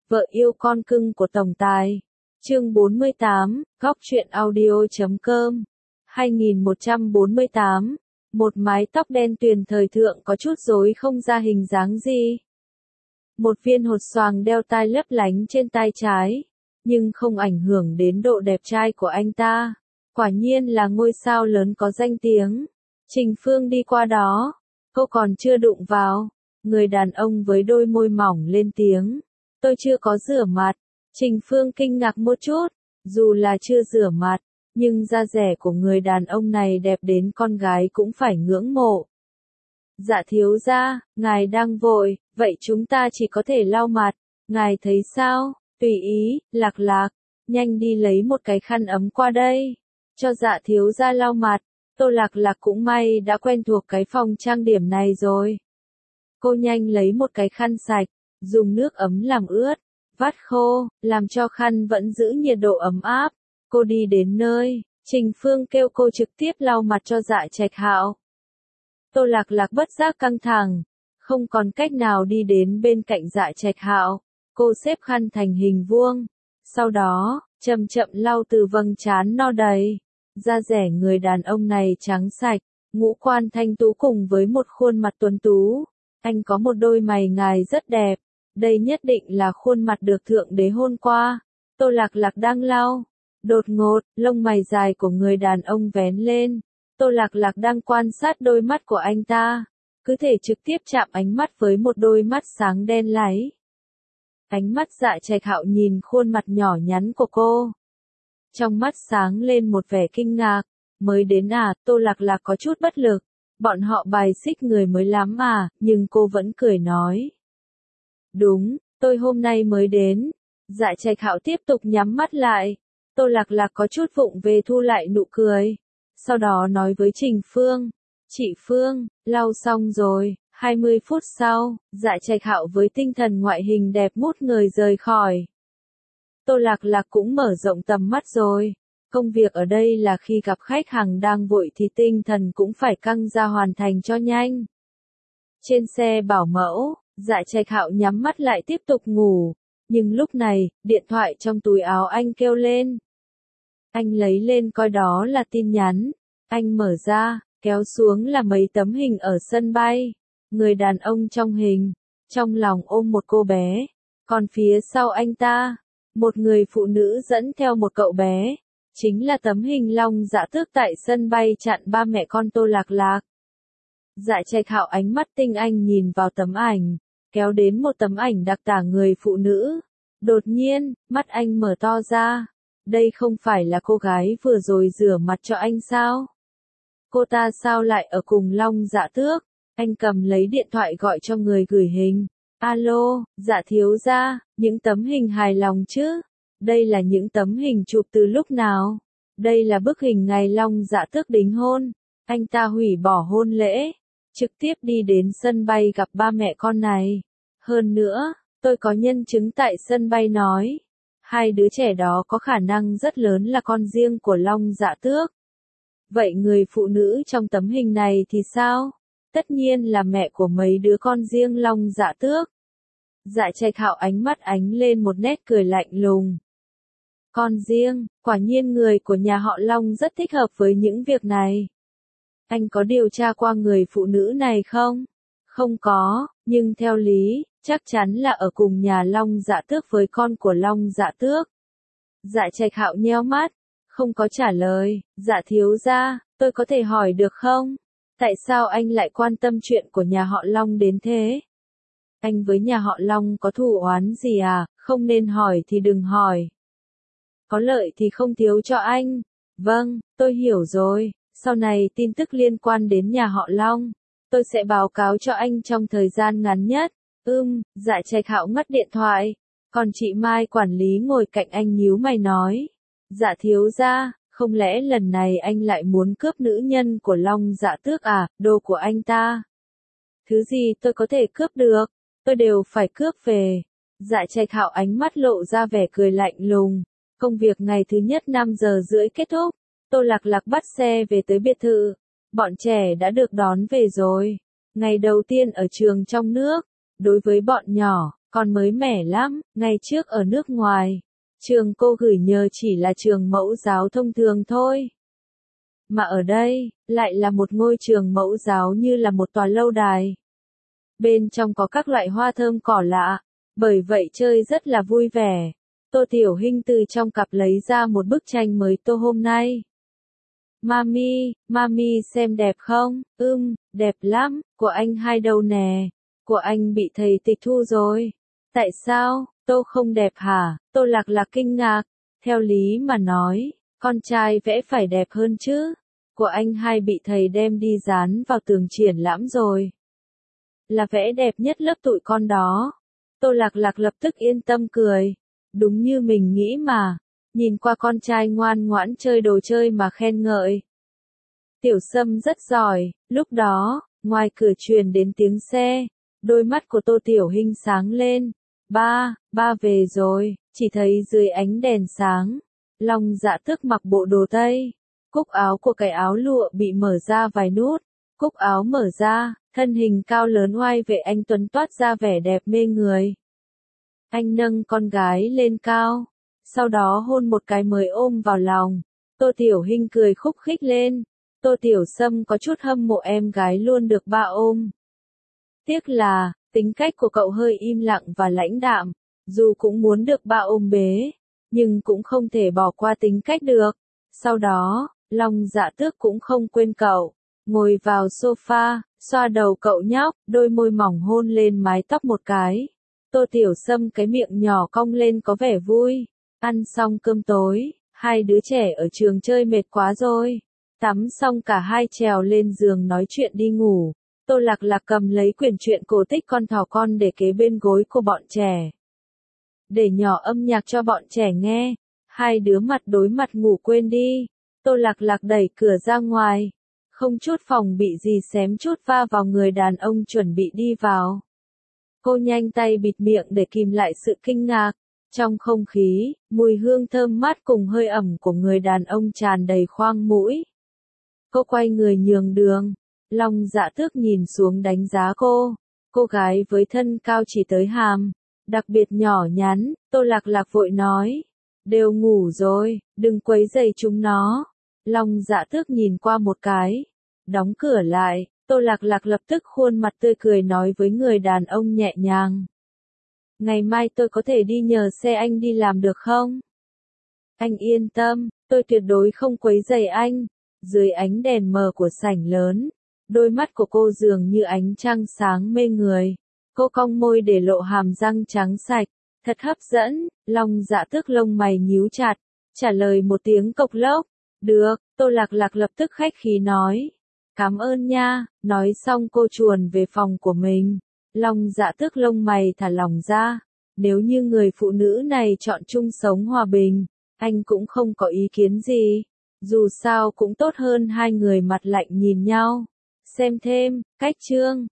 Vợ yêu con cưng của tổng tài. Chương 48, góc truyện audio.com. 2148. Một mái tóc đen tuyền thời thượng có chút rối không ra hình dáng gì. Một viên hột xoàng đeo tai lấp lánh trên tai trái, nhưng không ảnh hưởng đến độ đẹp trai của anh ta. Quả nhiên là ngôi sao lớn có danh tiếng. Trình Phương đi qua đó, cô còn chưa đụng vào. Người đàn ông với đôi môi mỏng lên tiếng. Tôi chưa có rửa mặt. Trình Phương kinh ngạc một chút, dù là chưa rửa mặt, nhưng da dẻ của người đàn ông này đẹp đến con gái cũng phải ngưỡng mộ. Dạ thiếu gia, ngài đang vội, vậy chúng ta chỉ có thể lau mặt, ngài thấy sao? Tùy ý, Lạc Lạc, nhanh đi lấy một cái khăn ấm qua đây, cho dạ thiếu gia lau mặt. Tô Lạc Lạc cũng may đã quen thuộc cái phòng trang điểm này rồi. Cô nhanh lấy một cái khăn sạch, dùng nước ấm làm ướt, vắt khô, làm cho khăn vẫn giữ nhiệt độ ấm áp. Cô đi đến nơi, Trình Phương kêu cô trực tiếp lau mặt cho Dạ Trạch Hạo. Tô Lạc Lạc bất giác căng thẳng, không còn cách nào đi đến bên cạnh Dạ Trạch Hạo. Cô xếp khăn thành hình vuông, sau đó, chậm chậm lau từ vầng trán no đầy. Da dẻ người đàn ông này trắng sạch, ngũ quan thanh tú cùng với một khuôn mặt tuấn tú. Anh có một đôi mày ngài rất đẹp, đây nhất định là khuôn mặt được thượng đế hôn qua. Tô Lạc Lạc đang lau, đột ngột, lông mày dài của người đàn ông vén lên. Tô Lạc Lạc đang quan sát đôi mắt của anh ta, cứ thể trực tiếp chạm ánh mắt với một đôi mắt sáng đen láy. Ánh mắt Dạ Trạch Hạo nhìn khuôn mặt nhỏ nhắn của cô, trong mắt sáng lên một vẻ kinh ngạc. Mới đến à? Tô Lạc Lạc có chút bất lực. Bọn họ bài xích người mới lắm mà, nhưng cô vẫn cười nói. Đúng, tôi hôm nay mới đến. Dạ Trạch Hạo tiếp tục nhắm mắt lại. Tô Lạc Lạc có chút vụng về thu lại nụ cười. Sau đó nói với Trình Phương. Chị Phương, lau xong rồi. 20 phút sau, Dạ Trạch Hạo với tinh thần ngoại hình đẹp ngút người rời khỏi. Tô Lạc Lạc cũng mở rộng tầm mắt rồi. Công việc ở đây là khi gặp khách hàng đang vội thì tinh thần cũng phải căng ra hoàn thành cho nhanh. Trên xe bảo mẫu, Dạ Trạch Hạo nhắm mắt lại tiếp tục ngủ. Nhưng lúc này, điện thoại trong túi áo anh kêu lên. Anh lấy lên coi đó là tin nhắn. Anh mở ra, kéo xuống là mấy tấm hình ở sân bay. Người đàn ông trong hình, trong lòng ôm một cô bé. Còn phía sau anh ta, một người phụ nữ dẫn theo một cậu bé. Chính là tấm hình Long Dạ Tước tại sân bay chặn ba mẹ con Tô Lạc Lạc. Dạ Trạch Hạo ánh mắt tinh anh nhìn vào tấm ảnh, kéo đến một tấm ảnh đặc tả người phụ nữ. Đột nhiên, mắt anh mở to ra. Đây không phải là cô gái vừa rồi rửa mặt cho anh sao? Cô ta sao lại ở cùng Long Dạ Tước? Anh cầm lấy điện thoại gọi cho người gửi hình. Alo, Dạ thiếu gia, những tấm hình hài lòng chứ? Đây là những tấm hình chụp từ lúc nào? Đây là bức hình ngày Long Dạ Tước đính hôn. Anh ta hủy bỏ hôn lễ, trực tiếp đi đến sân bay gặp ba mẹ con này. Hơn nữa, tôi có nhân chứng tại sân bay nói, hai đứa trẻ đó có khả năng rất lớn là con riêng của Long Dạ Tước. Vậy người phụ nữ trong tấm hình này thì sao? Tất nhiên là mẹ của mấy đứa con riêng Long Dạ Tước. Dạ Trạch Hạo ánh mắt ánh lên một nét cười lạnh lùng. Con riêng, quả nhiên người của nhà họ Long rất thích hợp với những việc này. Anh có điều tra qua người phụ nữ này không? Không có, nhưng theo lý, chắc chắn là ở cùng nhà Long Dạ Tước với con của Long Dạ Tước. Dạ Trạch Hạo nheo mắt, không có trả lời. Dạ thiếu gia, tôi có thể hỏi được không? Tại sao anh lại quan tâm chuyện của nhà họ Long đến thế? Anh với nhà họ Long có thù oán gì à? Không nên hỏi thì đừng hỏi. Có lợi thì không thiếu cho anh. Vâng, tôi hiểu rồi. Sau này tin tức liên quan đến nhà họ Long, tôi sẽ báo cáo cho anh trong thời gian ngắn nhất. Dạ Trạch Hạo ngắt điện thoại. Còn chị Mai quản lý ngồi cạnh anh nhíu mày nói. Dạ thiếu gia, không lẽ lần này anh lại muốn cướp nữ nhân của Long Dạ Tước à, đồ của anh ta? Thứ gì tôi có thể cướp được, tôi đều phải cướp về. Dạ Trạch Hạo ánh mắt lộ ra vẻ cười lạnh lùng. Công việc ngày thứ nhất 5 giờ rưỡi kết thúc. Tô Lạc Lạc bắt xe về tới biệt thự. Bọn trẻ đã được đón về rồi. Ngày đầu tiên ở trường trong nước. Đối với bọn nhỏ, Còn mới mẻ lắm, ngày trước ở nước ngoài. Trường cô gửi nhờ chỉ là trường mẫu giáo thông thường thôi. Mà ở đây, lại là một ngôi trường mẫu giáo như là một tòa lâu đài. Bên trong có các loại hoa thơm cỏ lạ, bởi vậy chơi rất là vui vẻ. Tô Tiểu Hinh từ trong cặp lấy ra một bức tranh mới tô hôm nay. Mami xem đẹp không? Đẹp lắm, của anh hai đâu nè? Của anh bị thầy tịch thu rồi. Tại sao, Tô không đẹp hả? Tô Lạc Lạc kinh ngạc. Theo lý mà nói, con trai vẽ phải đẹp hơn chứ. Của anh hai bị thầy đem đi dán vào tường triển lãm rồi. Là vẽ đẹp nhất lớp tụi con đó. Tô Lạc Lạc lập tức yên tâm cười. Đúng như mình nghĩ mà. Nhìn qua con trai ngoan ngoãn chơi đồ chơi mà khen ngợi. Tiểu Sâm rất giỏi. Lúc đó, ngoài cửa truyền đến tiếng xe. Đôi mắt của Tô Tiểu Hinh sáng lên. Ba về rồi. Chỉ thấy dưới ánh đèn sáng. Long Dạ Tước mặc bộ đồ tây. Cúc áo của cái áo lụa bị mở ra vài nút. Cúc áo mở ra, thân hình cao lớn oai vệ anh tuấn toát ra vẻ đẹp mê người. Anh nâng con gái lên cao, sau đó hôn một cái mới ôm vào lòng. Tô Tiểu Hinh cười khúc khích lên. Tô Tiểu Sâm có chút hâm mộ em gái luôn được ba ôm. Tiếc là, tính cách của cậu hơi im lặng và lãnh đạm, dù cũng muốn được ba ôm bế, nhưng cũng không thể bỏ qua tính cách được. Sau đó, Long Dạ Tước cũng không quên cậu, ngồi vào sofa, xoa đầu cậu nhóc, đôi môi mỏng hôn lên mái tóc một cái. Tô Tiểu Sâm cái miệng nhỏ cong lên có vẻ vui. Ăn xong cơm tối, hai đứa trẻ ở trường chơi mệt quá rồi. Tắm xong cả hai trèo lên giường nói chuyện đi ngủ. Tô Lạc Lạc cầm lấy quyển truyện cổ tích con thỏ con để kế bên gối của bọn trẻ. Để nhỏ âm nhạc cho bọn trẻ nghe. Hai đứa mặt đối mặt ngủ quên đi. Tô Lạc Lạc đẩy cửa ra ngoài. Không chút phòng bị gì xém chút va vào người đàn ông chuẩn bị đi vào. Cô nhanh tay bịt miệng để kìm lại sự kinh ngạc. Trong không khí, mùi hương thơm mát cùng hơi ẩm của người đàn ông tràn đầy khoang mũi. Cô quay người nhường đường. Long Dạ Tước nhìn xuống đánh giá cô. Cô gái với thân cao chỉ tới hàm, đặc biệt nhỏ nhắn. Tô Lạc Lạc vội nói. Đều ngủ rồi, đừng quấy rầy chúng nó. Long Dạ Tước nhìn qua một cái. Đóng cửa lại, Tô Lạc Lạc lập tức khuôn mặt tươi cười nói với người đàn ông nhẹ nhàng. Ngày mai tôi có thể đi nhờ xe anh đi làm được không? Anh yên tâm, tôi tuyệt đối không quấy rầy anh. Dưới ánh đèn mờ của sảnh lớn, đôi mắt của cô dường như ánh trăng sáng mê người. Cô cong môi để lộ hàm răng trắng sạch, thật hấp dẫn. Long Dạ Tước lông mày nhíu chặt, trả lời một tiếng cộc lốc. Được, Tô Lạc Lạc lập tức khách khí nói. Cảm ơn nha, nói xong cô chuồn về phòng của mình. Long Dạ Tước lông mày thả lỏng ra. Nếu như người phụ nữ này chọn chung sống hòa bình, anh cũng không có ý kiến gì. Dù sao cũng tốt hơn hai người mặt lạnh nhìn nhau. Xem thêm, cách chương.